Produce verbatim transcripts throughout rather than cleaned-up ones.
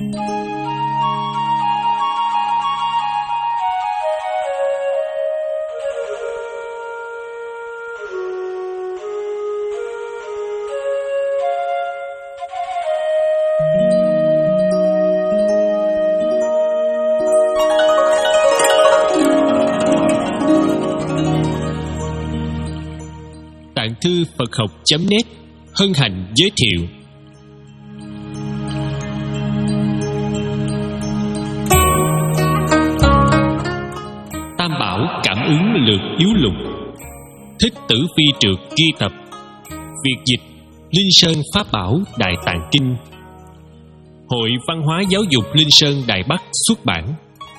Tạng thư Phật học chấm net hân hạnh giới thiệu Tam Bảo Cảm Ứng Lược Yếu Lục, Thích Tử Phi Trượt ghi tập, Việt dịch Linh Sơn Pháp Bảo Đại Tạng Kinh, Hội Văn hóa Giáo dục Linh Sơn Đài Bắc xuất bản.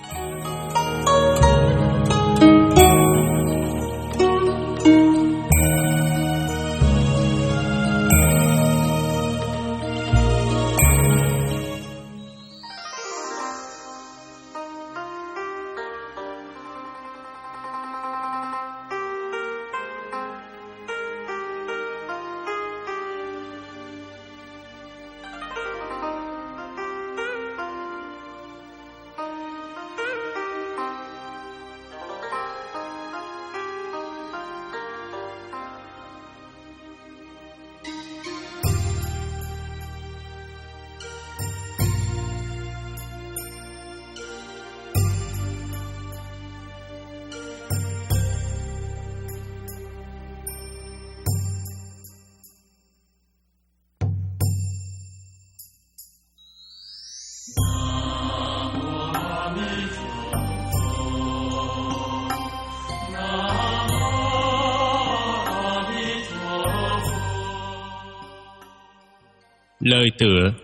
Lời tựa: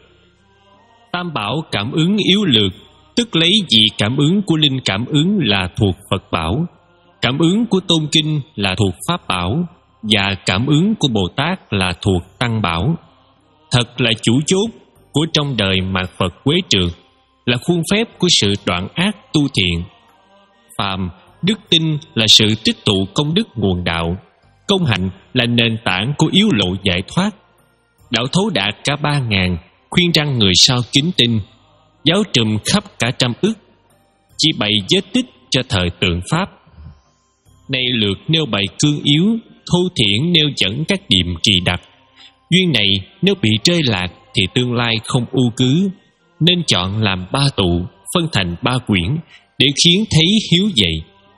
Tam Bảo Cảm Ứng Yếu Lược, tức lấy vị cảm ứng của linh cảm ứng là thuộc Phật Bảo, cảm ứng của Tôn Kinh là thuộc Pháp Bảo, và cảm ứng của Bồ Tát là thuộc Tăng Bảo. Thật là chủ chốt của trong đời mạt Phật Quế Trượt, là khuôn phép của sự đoạn ác tu thiện. Phàm, đức tin là sự tích tụ công đức nguồn đạo, công hạnh là nền tảng của yếu lộ giải thoát. Đạo thấu đạt cả ba ngàn, khuyên răng người sau kính tin, giáo trùm khắp cả trăm ức, chỉ bày vết tích cho thời tượng pháp. Nay lượt nêu bày cương yếu, thô thiển nêu dẫn các điểm trì đặc. Duyên này nếu bị rơi lạc thì tương lai không ưu cứ, nên chọn làm ba tụ, phân thành ba quyển, để khiến thấy hiếu dậy.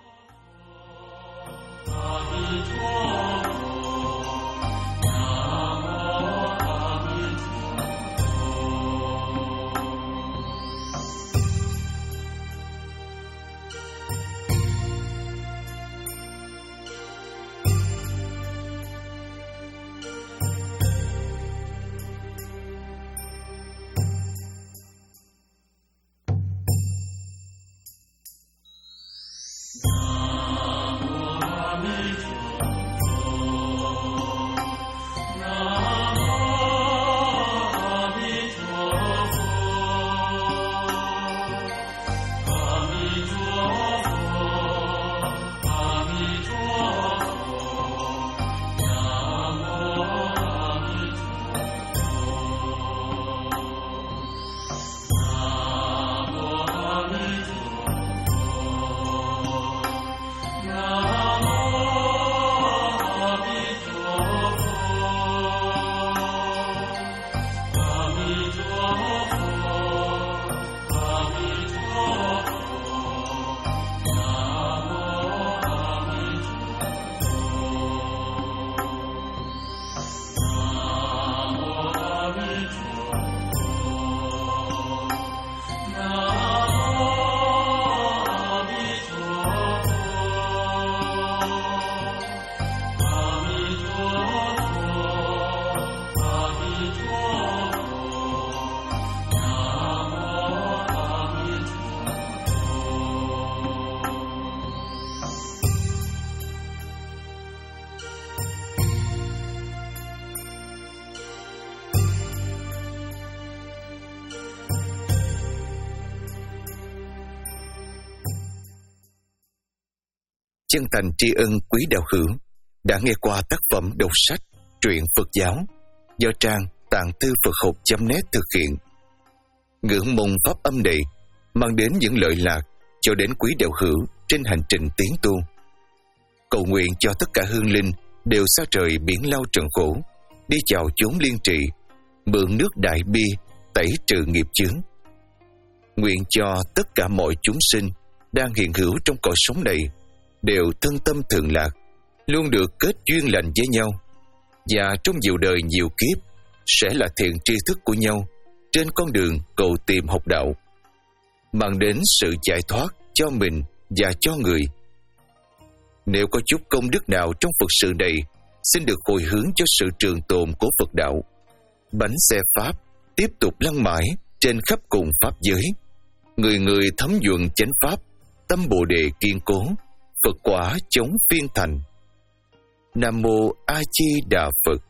Chân thành tri ân quý đạo hữu đã nghe qua tác phẩm đọc sách truyện Phật giáo do trang tạng thư Phật học chấm net thực hiện. Ngưỡng mong pháp âm này mang đến những lợi lạc cho đến quý đạo hữu trên hành trình tiến tu. Cầu nguyện cho tất cả hương linh đều xa trời biển lao trần khổ, đi chào chốn liên trị, mượn nước đại bi tẩy trừ nghiệp chướng. Nguyện cho tất cả mọi chúng sinh đang hiện hữu trong cõi sống này đều thân tâm thường lạc, luôn được kết duyên lành với nhau, và trong nhiều đời nhiều kiếp sẽ là thiện tri thức của nhau trên con đường cầu tìm học đạo, mang đến sự giải thoát cho mình và cho người. Nếu có chút công đức nào trong Phật sự này, xin được hồi hướng cho sự trường tồn của Phật đạo. Bánh xe Pháp tiếp tục lăn mãi trên khắp cùng Pháp giới. Người người thấm nhuận chánh Pháp, tâm Bồ Đề kiên cố, Phật quả chống phiên thành. Nam Mô A Di Đà Phật.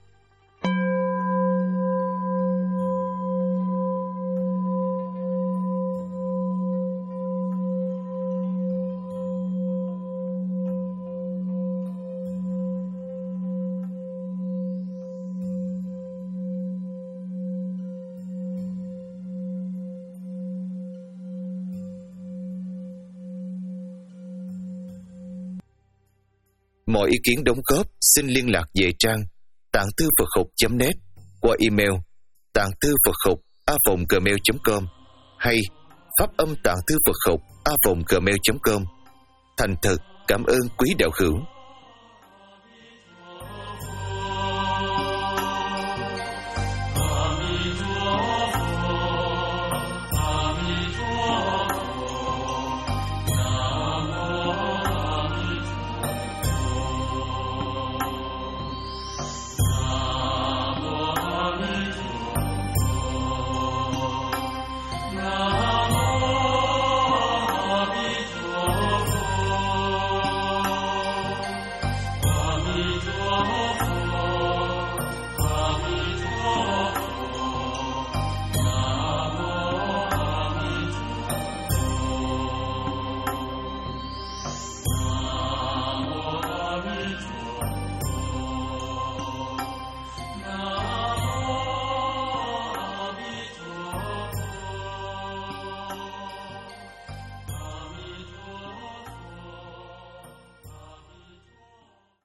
Mọi ý kiến đóng góp xin liên lạc về trang tạng thư Phật học chấm net qua email tạng thư Phật học a vòng gmail chấm com hay pháp âm tạng thư Phật học a vòng gmail chấm com. Thành thật cảm ơn quý đạo hữu.